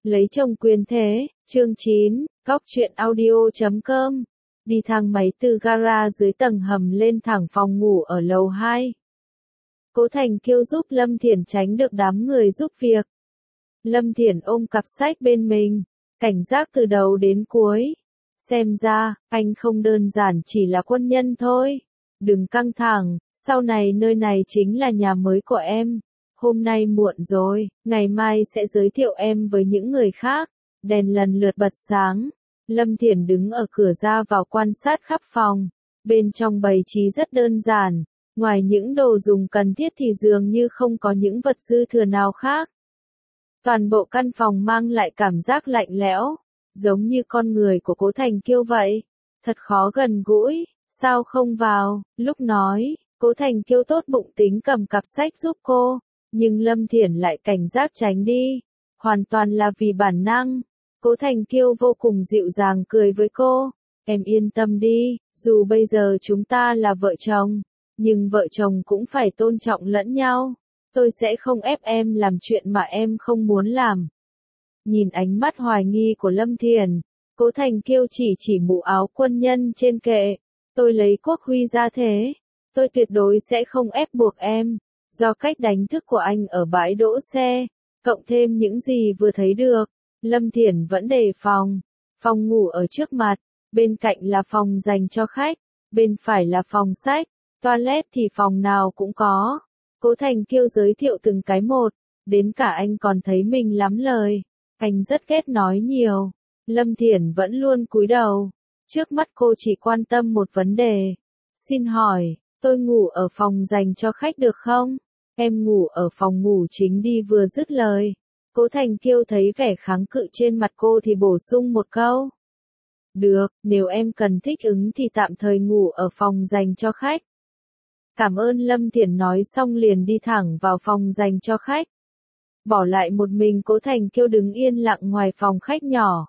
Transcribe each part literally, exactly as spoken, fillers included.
Lấy chồng quyền thế, chương chín, góc truyện audio chấm com. Đi thang máy từ gara dưới tầng hầm lên thẳng phòng ngủ ở lầu hai. Cố Thành kêu giúp Lâm Thiển tránh được đám người giúp việc. Lâm Thiển ôm cặp sách bên mình, cảnh giác từ đầu đến cuối. Xem ra, anh không đơn giản chỉ là quân nhân thôi. Đừng căng thẳng, sau này nơi này chính là nhà mới của em. Hôm nay muộn rồi, ngày mai sẽ giới thiệu em với những người khác. Đèn lần lượt bật sáng. Lâm Thiển đứng ở cửa ra vào quan sát khắp phòng. Bên trong bày trí rất đơn giản. Ngoài những đồ dùng cần thiết thì dường như không có những vật dư thừa nào khác. Toàn bộ căn phòng mang lại cảm giác lạnh lẽo, giống như con người của Cố Thành Kiêu vậy. Thật khó gần gũi, sao không vào? Lúc nói, Cố Thành Kiêu tốt bụng tính cầm cặp sách giúp cô, nhưng Lâm Thiển lại cảnh giác tránh đi. Hoàn toàn là vì bản năng. Cố Thành Kiêu vô cùng dịu dàng cười với cô. Em yên tâm đi, dù bây giờ chúng ta là vợ chồng, nhưng vợ chồng cũng phải tôn trọng lẫn nhau. Tôi sẽ không ép em làm chuyện mà em không muốn làm. Nhìn ánh mắt hoài nghi của Lâm Thiển, Cố Thành Kiêu chỉ chỉ mũ áo quân nhân trên kệ. Tôi lấy quốc huy ra thế. Tôi tuyệt đối sẽ không ép buộc em. Do cách đánh thức của anh ở bãi đỗ xe, cộng thêm những gì vừa thấy được, Lâm Thiển vẫn đề phòng. Phòng ngủ ở trước mặt, bên cạnh là phòng dành cho khách, bên phải là phòng sách, toilet thì phòng nào cũng có. Cố Thành Kiêu giới thiệu từng cái một, đến cả anh còn thấy mình lắm lời. Anh rất ghét nói nhiều. Lâm Thiển vẫn luôn cúi đầu. Trước mắt cô chỉ quan tâm một vấn đề. Xin hỏi, tôi ngủ ở phòng dành cho khách được không? Em ngủ ở phòng ngủ chính đi vừa dứt lời. Cố Thành Kiêu thấy vẻ kháng cự trên mặt cô thì bổ sung một câu. Được, nếu em cần thích ứng thì tạm thời ngủ ở phòng dành cho khách. Cảm ơn Lâm Thiển nói xong liền đi thẳng vào phòng dành cho khách. Bỏ lại một mình Cố Thành Kiêu đứng yên lặng ngoài phòng khách nhỏ.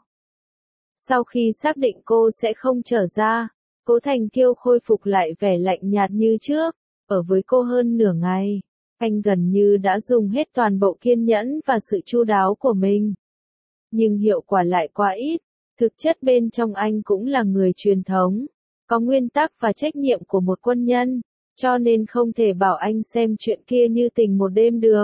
Sau khi xác định cô sẽ không trở ra, Cố Thành Kiêu khôi phục lại vẻ lạnh nhạt như trước. Ở với cô hơn nửa ngày, anh gần như đã dùng hết toàn bộ kiên nhẫn và sự chu đáo của mình. Nhưng hiệu quả lại quá ít. Thực chất bên trong anh cũng là người truyền thống, có nguyên tắc và trách nhiệm của một quân nhân, cho nên không thể bảo anh xem chuyện kia như tình một đêm được.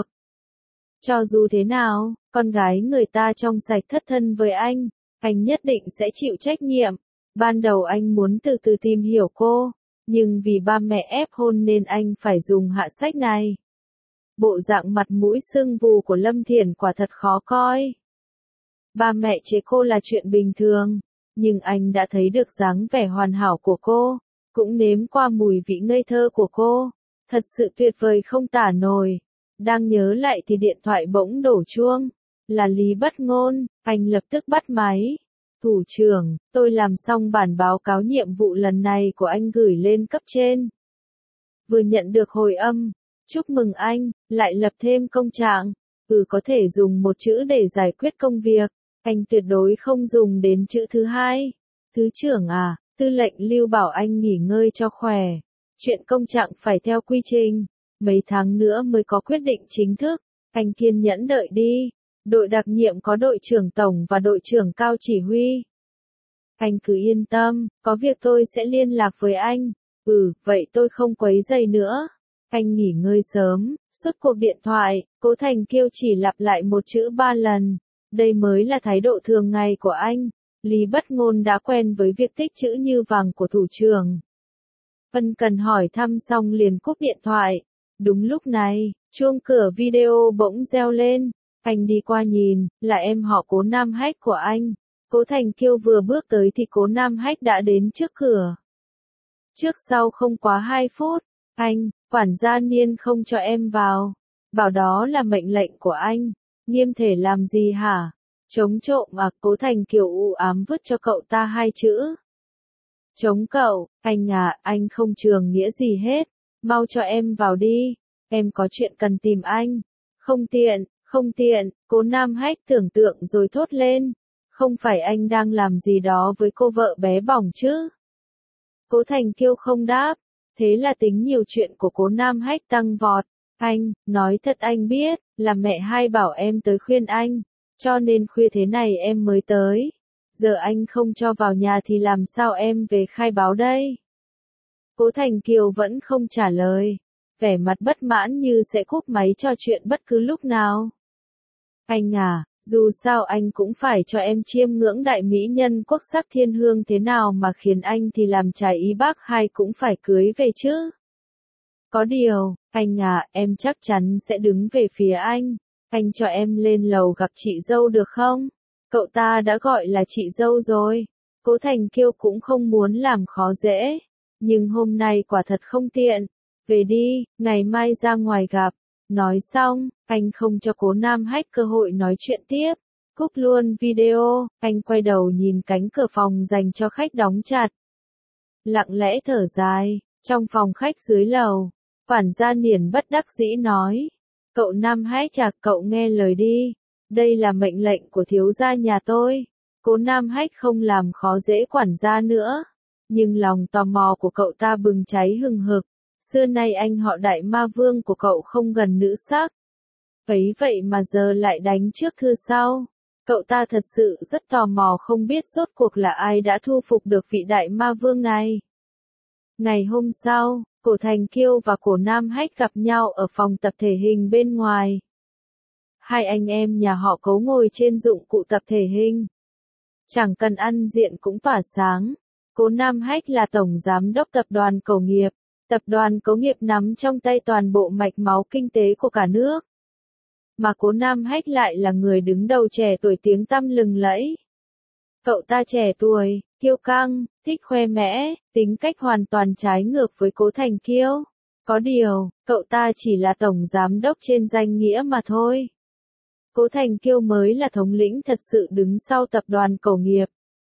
Cho dù thế nào, con gái người ta trong sạch thất thân với anh, anh nhất định sẽ chịu trách nhiệm. Ban đầu anh muốn từ từ tìm hiểu cô, nhưng vì ba mẹ ép hôn nên anh phải dùng hạ sách này. Bộ dạng mặt mũi sưng vù của Lâm Thiển quả thật khó coi. Ba mẹ chế cô là chuyện bình thường, nhưng anh đã thấy được dáng vẻ hoàn hảo của cô, cũng nếm qua mùi vị ngây thơ của cô. Thật sự tuyệt vời không tả nổi. Đang nhớ lại thì điện thoại bỗng đổ chuông. Là Lý Bất Ngôn, anh lập tức bắt máy. Thủ trưởng, tôi làm xong bản báo cáo nhiệm vụ lần này của anh gửi lên cấp trên. Vừa nhận được hồi âm. Chúc mừng anh, lại lập thêm công trạng. Ừ, có thể dùng một chữ để giải quyết công việc. Anh tuyệt đối không dùng đến chữ thứ hai. Thứ trưởng à, tư lệnh Lưu bảo anh nghỉ ngơi cho khỏe. Chuyện công trạng phải theo quy trình. Mấy tháng nữa mới có quyết định chính thức. Anh kiên nhẫn đợi đi. Đội đặc nhiệm có đội trưởng tổng và đội trưởng cao chỉ huy. Anh cứ yên tâm, có việc tôi sẽ liên lạc với anh. Ừ, vậy tôi không quấy rầy nữa. Anh nghỉ ngơi sớm. Suốt cuộc điện thoại, Cố Thành Kiêu chỉ lặp lại một chữ ba lần. Đây mới là thái độ thường ngày của anh. Lý Bất Ngôn đã quen với việc tích chữ như vàng của thủ trưởng. Ân cần hỏi thăm xong liền cúp điện thoại. Đúng lúc này, chuông cửa video bỗng reo lên. Anh đi qua nhìn, là em họ Cố Nam Hách của anh. Cố Thành Kiêu vừa bước tới thì Cố Nam Hách đã đến trước cửa. Trước sau không quá hai phút. Anh, quản gia Niên không cho em vào. Bảo đó là mệnh lệnh của anh. Nghiêm thể làm gì hả? Chống trộm à? Cố Thành Kiều u ám vứt cho cậu ta hai chữ. Chống cậu, anh à, anh không trường nghĩa gì hết. Mau cho em vào đi. Em có chuyện cần tìm anh. Không tiện, không tiện, Cố Nam Hách tưởng tượng rồi thốt lên. Không phải anh đang làm gì đó với cô vợ bé bỏng chứ? Cố Thành Kiêu không đáp. Thế là tính nhiều chuyện của Cố Nam Hách tăng vọt. Anh, nói thật anh biết, là mẹ hai bảo em tới khuyên anh. cho nên khuya thế này em mới tới. Giờ anh không cho vào nhà thì làm sao em về khai báo đây? Cố Thành Kiều vẫn không trả lời, vẻ mặt bất mãn như sẽ cúp máy trò chuyện bất cứ lúc nào. Anh à, dù sao anh cũng phải cho em chiêm ngưỡng đại mỹ nhân quốc sắc thiên hương thế nào mà khiến anh thì làm trái ý bác hai cũng phải cưới về chứ. Có điều, anh à, em chắc chắn sẽ đứng về phía anh. Anh cho em lên lầu gặp chị dâu được không? Cậu ta đã gọi là chị dâu rồi. Cố Thành Kiêu cũng không muốn làm khó dễ. Nhưng hôm nay quả thật không tiện. Về đi, ngày mai ra ngoài gặp. Nói xong, anh không cho Cố Nam Hách cơ hội nói chuyện tiếp. Cúp luôn video, anh quay đầu nhìn cánh cửa phòng dành cho khách đóng chặt. Lặng lẽ thở dài, trong phòng khách dưới lầu, quản gia Niển bất đắc dĩ nói. Cậu Nam Hách à, cậu nghe lời đi. Đây là mệnh lệnh của thiếu gia nhà tôi. Cố Nam Hách không làm khó dễ quản gia nữa. Nhưng lòng tò mò của cậu ta bừng cháy hừng hực. Xưa nay anh họ Đại Ma Vương của cậu không gần nữ sắc. Ấy vậy mà giờ lại đánh trước thư sau. Cậu ta thật sự rất tò mò không biết rốt cuộc là ai đã thu phục được vị Đại Ma Vương này. Ngày hôm sau, Cổ Thành Kiêu và Cổ Nam Hách gặp nhau ở phòng tập thể hình bên ngoài. Hai anh em nhà họ Cố ngồi trên dụng cụ tập thể hình. Chẳng cần ăn diện cũng tỏa sáng. Cố Nam Hách là tổng giám đốc tập đoàn Cổ Nghiệp. Tập đoàn Cố Nghiệp nắm trong tay toàn bộ mạch máu kinh tế của cả nước. Mà Cố Nam Hách lại là người đứng đầu trẻ tuổi tiếng tăm lừng lẫy. Cậu ta trẻ tuổi, kiêu căng, thích khoe mẽ, tính cách hoàn toàn trái ngược với Cố Thành Kiêu. Có điều, cậu ta chỉ là tổng giám đốc trên danh nghĩa mà thôi. Cố Thành Kiêu mới là thống lĩnh thật sự đứng sau tập đoàn Cổ Nghiệp.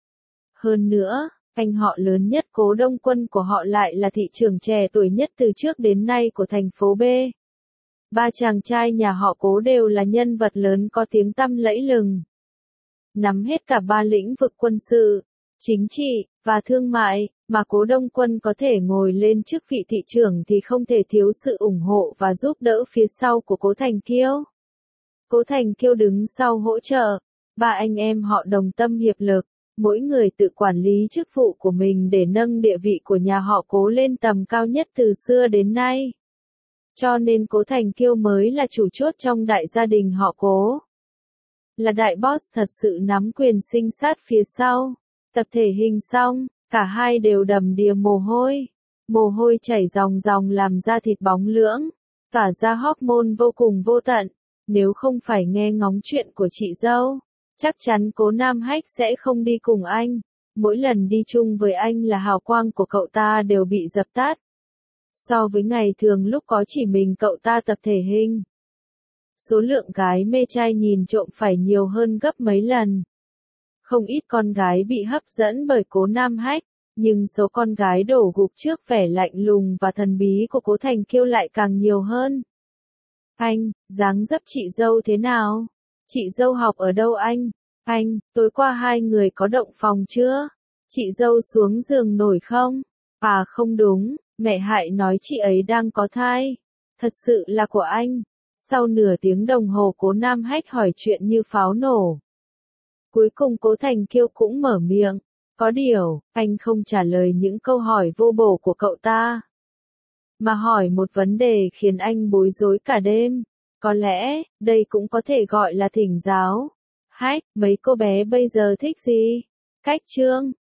Hơn nữa, anh họ lớn nhất Cố Đông Quân của họ lại là thị trưởng trẻ tuổi nhất từ trước đến nay của thành phố B. Ba chàng trai nhà họ Cố đều là nhân vật lớn có tiếng tăm lẫy lừng. Nắm hết cả ba lĩnh vực quân sự, chính trị, và thương mại, mà Cố Đông Quân có thể ngồi lên chức vị thị trưởng thì không thể thiếu sự ủng hộ và giúp đỡ phía sau của Cố Thành Kiêu. Cố Thành Kiêu đứng sau hỗ trợ, ba anh em họ đồng tâm hiệp lực, mỗi người tự quản lý chức vụ của mình để nâng địa vị của nhà họ Cố lên tầm cao nhất từ xưa đến nay. Cho nên Cố Thành Kiêu mới là chủ chốt trong đại gia đình họ Cố. Là đại boss thật sự nắm quyền sinh sát phía sau. Tập thể hình xong, cả hai đều đầm đìa mồ hôi. Mồ hôi chảy ròng ròng làm da thịt bóng lưỡng, tỏa ra hormone vô cùng vô tận. Nếu không phải nghe ngóng chuyện của chị dâu, chắc chắn Cố Nam Hách sẽ không đi cùng anh. Mỗi lần đi chung với anh là hào quang của cậu ta đều bị dập tắt. So với ngày thường lúc có chỉ mình cậu ta tập thể hình, số lượng gái mê trai nhìn trộm phải nhiều hơn gấp mấy lần. Không ít con gái bị hấp dẫn bởi Cố Nam Hách, nhưng số con gái đổ gục trước vẻ lạnh lùng và thần bí của Cố Thành Kiêu lại càng nhiều hơn. Anh, dáng dấp chị dâu thế nào? Chị dâu học ở đâu anh? Anh, tối qua hai người có động phòng chưa? Chị dâu xuống giường nổi không? À không đúng, mẹ Hại nói chị ấy đang có thai. Thật sự là của anh. Sau nửa tiếng đồng hồ Cố Nam Hách hỏi chuyện như pháo nổ. Cuối cùng Cố Thành Kiêu cũng mở miệng. Có điều, anh không trả lời những câu hỏi vô bổ của cậu ta, mà hỏi một vấn đề khiến anh bối rối cả đêm. Có lẽ, đây cũng có thể gọi là thỉnh giáo. Hách, mấy cô bé bây giờ thích gì? Cách trương,